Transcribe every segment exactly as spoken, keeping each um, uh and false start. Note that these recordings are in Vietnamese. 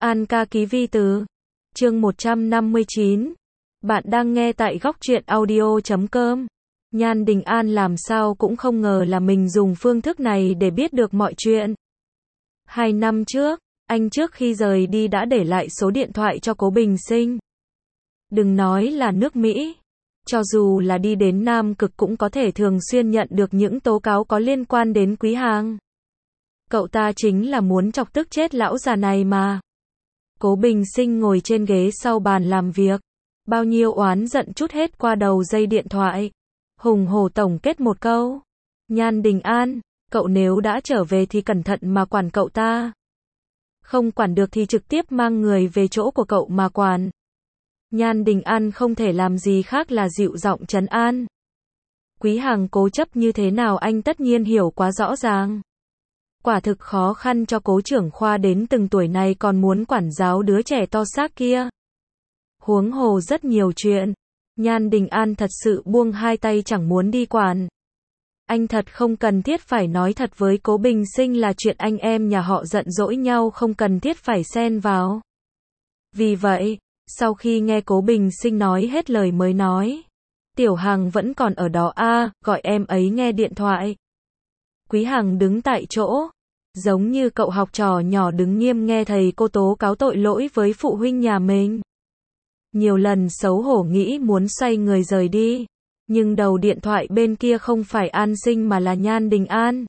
An ca ký vi từ. Chương một trăm năm mươi chín. Bạn đang nghe tại góc truyện audio chấm com. Nhan Đình An làm sao cũng không ngờ là mình dùng phương thức này để biết được mọi chuyện. Hai năm trước, anh trước khi rời đi đã để lại số điện thoại cho Cố Bình Sinh. Đừng nói là nước Mỹ, cho dù là đi đến Nam Cực cũng có thể thường xuyên nhận được những tố cáo có liên quan đến Quý Hàng. Cậu ta chính là muốn chọc tức chết lão già này mà. Cố Bình Sinh ngồi trên ghế sau bàn làm việc, bao nhiêu oán giận trút hết qua đầu dây điện thoại, hùng hổ tổng kết một câu: Nhan Đình An, cậu nếu đã trở về thì cẩn thận mà quản cậu ta. Không quản được thì trực tiếp mang người về chỗ của cậu mà quản. Nhan Đình An không thể làm gì khác là dịu giọng trấn an. Quý Hàng cố chấp như thế nào anh tất nhiên hiểu quá rõ ràng. Quả thực khó khăn cho Cố trưởng khoa đến từng tuổi này còn muốn quản giáo đứa trẻ to xác kia. Huống hồ rất nhiều chuyện, Nhan Đình An thật sự buông hai tay chẳng muốn đi quản. Anh thật không cần thiết phải nói thật với Cố Bình Sinh là chuyện anh em nhà họ giận dỗi nhau không cần thiết phải xen vào. Vì vậy, sau khi nghe Cố Bình Sinh nói hết lời mới nói: Tiểu Hằng vẫn còn ở đó à, gọi em ấy nghe điện thoại. Quý Hằng đứng tại chỗ, giống như cậu học trò nhỏ đứng nghiêm nghe thầy cô tố cáo tội lỗi với phụ huynh nhà mình. Nhiều lần xấu hổ nghĩ muốn xoay người rời đi, nhưng đầu điện thoại bên kia không phải An Sinh mà là Nhan Đình An.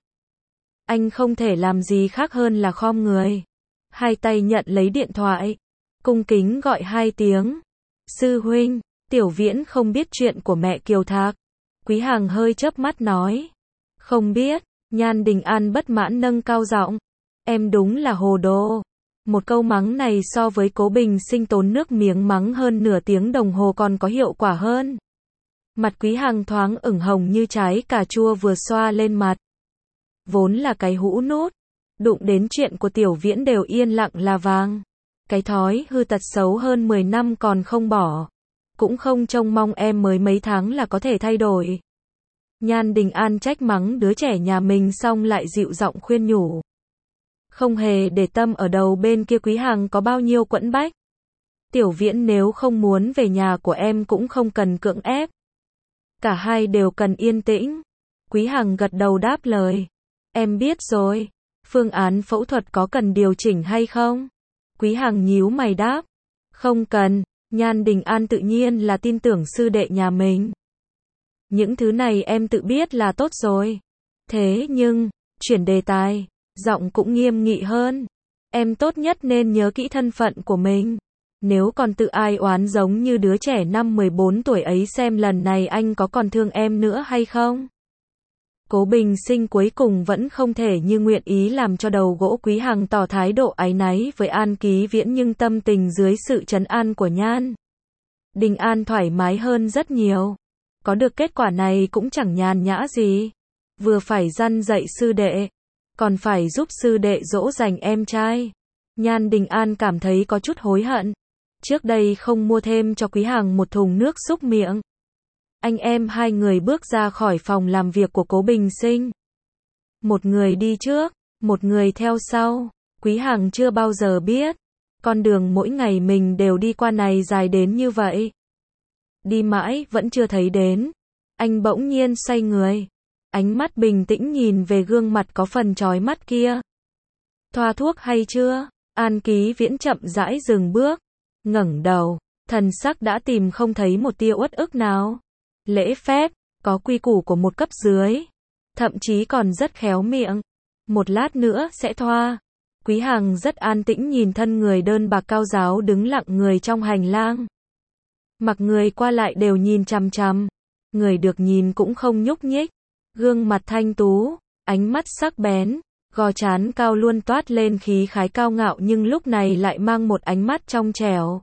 Anh không thể làm gì khác hơn là khom người, hai tay nhận lấy điện thoại, cung kính gọi hai tiếng: Sư huynh. Tiểu Viễn không biết chuyện của mẹ Kiều Thạc. Quý Hàng hơi chớp mắt nói: Không biết. Nhan Đình An bất mãn nâng cao giọng: Em đúng là hồ đồ. Một câu mắng này so với Cố Bình Sinh tốn nước miếng mắng hơn nửa tiếng đồng hồ còn có hiệu quả hơn. Mặt Quý Hàng thoáng ửng hồng như trái cà chua vừa xoa lên mặt. Vốn là cái hũ nút, đụng đến chuyện của Tiểu Viễn đều yên lặng là vàng. Cái thói hư tật xấu hơn mười năm còn không bỏ, cũng không trông mong em mới mấy tháng là có thể thay đổi. Nhan Đình An trách mắng đứa trẻ nhà mình xong lại dịu giọng khuyên nhủ. Không hề để tâm ở đầu bên kia Quý Hàng có bao nhiêu quẫn bách. Tiểu Viễn nếu không muốn về nhà của em cũng không cần cưỡng ép. Cả hai đều cần yên tĩnh. Quý Hàng gật đầu đáp lời. Em biết rồi. Phương án phẫu thuật có cần điều chỉnh hay không? Quý Hàng nhíu mày đáp. Không cần. Nhan Đình An tự nhiên là tin tưởng sư đệ nhà mình. Những thứ này em tự biết là tốt rồi. Thế nhưng, chuyển đề tài, giọng cũng nghiêm nghị hơn. Em tốt nhất nên nhớ kỹ thân phận của mình. Nếu còn tự ai oán giống như đứa trẻ năm mười bốn tuổi ấy xem lần này anh có còn thương em nữa hay không? Cố Bình Sinh cuối cùng vẫn không thể như nguyện ý làm cho đầu gỗ Quý Hàng tỏ thái độ áy náy với An Ký Viễn, nhưng tâm tình dưới sự trấn an của Nhan Đình An thoải mái hơn rất nhiều. Có được kết quả này cũng chẳng nhàn nhã gì. Vừa phải răn dạy sư đệ, còn phải giúp sư đệ dỗ dành em trai. Nhan Đình An cảm thấy có chút hối hận. Trước đây không mua thêm cho Quý Hàng một thùng nước súc miệng. Anh em hai người bước ra khỏi phòng làm việc của Cố Bình Sinh. Một người đi trước, một người theo sau. Quý Hàng chưa bao giờ biết, con đường mỗi ngày mình đều đi qua này dài đến như vậy. Đi mãi vẫn chưa thấy đến. Anh bỗng nhiên xoay người, ánh mắt bình tĩnh nhìn về gương mặt có phần chói mắt kia. Thoa thuốc hay chưa? An Ký Viễn chậm rãi dừng bước, ngẩng đầu, thần sắc đã tìm không thấy một tia uất ức nào. Lễ phép, có quy củ của một cấp dưới, thậm chí còn rất khéo miệng. Một lát nữa sẽ thoa. Quý Hàng rất an tĩnh nhìn thân người đơn bạc cao ráo đứng lặng người trong hành lang. Mặc người qua lại đều nhìn chằm chằm, người được nhìn cũng không nhúc nhích. Gương mặt thanh tú, ánh mắt sắc bén, gò trán cao luôn toát lên khí khái cao ngạo nhưng lúc này lại mang một ánh mắt trong trẻo,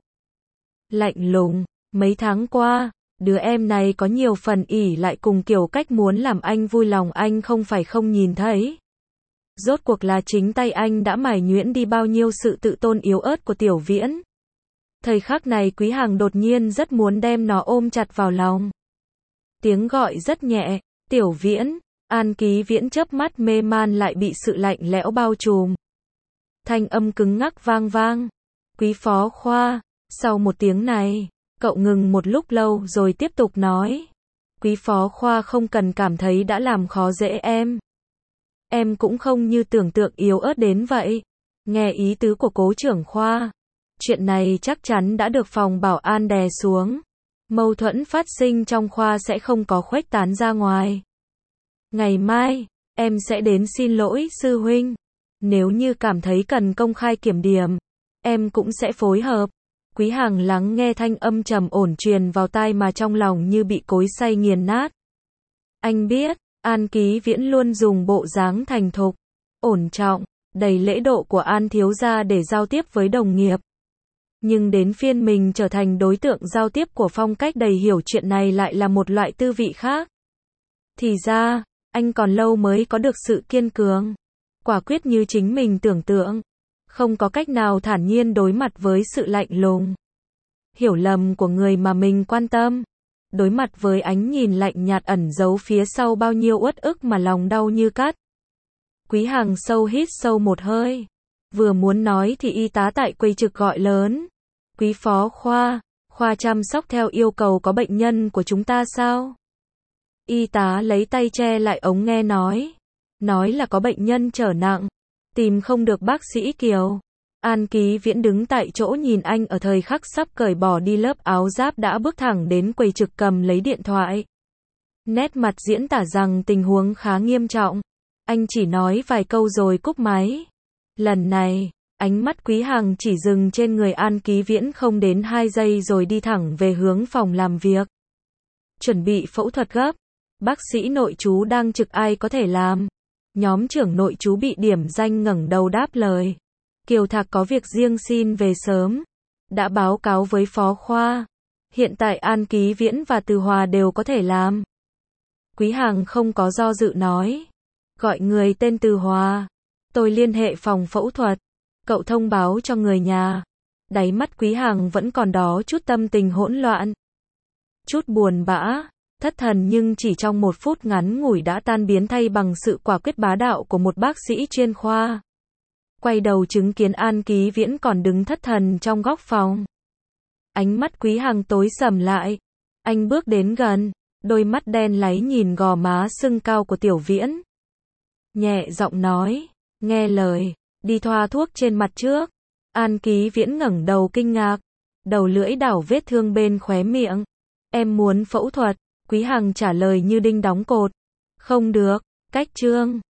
lạnh lùng. Mấy tháng qua, đứa em này có nhiều phần ỷ lại cùng kiểu cách muốn làm anh vui lòng anh không phải không nhìn thấy. Rốt cuộc là chính tay anh đã mài nhuyễn đi bao nhiêu sự tự tôn yếu ớt của Tiểu Viễn. Thời khắc này Quý Hàng đột nhiên rất muốn đem nó ôm chặt vào lòng. Tiếng gọi rất nhẹ, Tiểu Viễn. An Ký Viễn chớp mắt mê man lại bị sự lạnh lẽo bao trùm. Thanh âm cứng ngắc vang vang. Quý phó khoa, sau một tiếng này, cậu ngừng một lúc lâu rồi tiếp tục nói. Quý phó khoa không cần cảm thấy đã làm khó dễ em. Em cũng không như tưởng tượng yếu ớt đến vậy. Nghe ý tứ của cố trưởng khoa. Chuyện này chắc chắn đã được phòng bảo an đè xuống. Mâu thuẫn phát sinh trong khoa sẽ không có khuếch tán ra ngoài. Ngày mai, em sẽ đến xin lỗi sư huynh. Nếu như cảm thấy cần công khai kiểm điểm, em cũng sẽ phối hợp. Quý Hằng lắng nghe thanh âm trầm ổn truyền vào tai mà trong lòng như bị cối xay nghiền nát. Anh biết, An Ký Viễn luôn dùng bộ dáng thành thục, ổn trọng, đầy lễ độ của An thiếu gia để giao tiếp với đồng nghiệp. Nhưng đến phiên mình trở thành đối tượng giao tiếp của phong cách đầy hiểu chuyện này lại là một loại tư vị khác. Thì ra, anh còn lâu mới có được sự kiên cường, quả quyết như chính mình tưởng tượng. Không có cách nào thản nhiên đối mặt với sự lạnh lùng, hiểu lầm của người mà mình quan tâm. Đối mặt với ánh nhìn lạnh nhạt ẩn giấu phía sau bao nhiêu uất ức mà lòng đau như cắt. Quý Hằng sâu hít sâu một hơi. Vừa muốn nói thì y tá tại quầy trực gọi lớn. Quý phó khoa, khoa chăm sóc theo yêu cầu có bệnh nhân của chúng ta sao? Y tá lấy tay che lại ống nghe nói. Nói là có bệnh nhân trở nặng. Tìm không được bác sĩ Kiều. An Ký Viễn đứng tại chỗ nhìn anh ở thời khắc sắp cởi bỏ đi lớp áo giáp đã bước thẳng đến quầy trực cầm lấy điện thoại. Nét mặt diễn tả rằng tình huống khá nghiêm trọng. Anh chỉ nói vài câu rồi cúp máy. Lần này, ánh mắt Quý Hằng chỉ dừng trên người An Ký Viễn không đến hai giây rồi đi thẳng về hướng phòng làm việc. Chuẩn bị phẫu thuật gấp. Bác sĩ nội trú đang trực ai có thể làm. Nhóm trưởng nội trú bị điểm danh ngẩng đầu đáp lời. Kiều Thạc có việc riêng xin về sớm. Đã báo cáo với phó khoa. Hiện tại An Ký Viễn và Từ Hòa đều có thể làm. Quý Hằng không có do dự nói. Gọi người tên Từ Hòa. Tôi liên hệ phòng phẫu thuật. Cậu thông báo cho người nhà. Đáy mắt Quý Hằng vẫn còn đó chút tâm tình hỗn loạn. Chút buồn bã, thất thần nhưng chỉ trong một phút ngắn ngủi đã tan biến thay bằng sự quả quyết bá đạo của một bác sĩ chuyên khoa. Quay đầu chứng kiến An Ký Viễn còn đứng thất thần trong góc phòng. Ánh mắt Quý Hằng tối sầm lại. Anh bước đến gần, đôi mắt đen láy nhìn gò má sưng cao của Tiểu Viễn. Nhẹ giọng nói, nghe lời, đi thoa thuốc trên mặt trước. An Ký Viễn ngẩng đầu kinh ngạc, đầu lưỡi đảo vết thương bên khóe miệng. Em muốn phẫu thuật, Quý Hằng trả lời như đinh đóng cột. Không được, cách chương.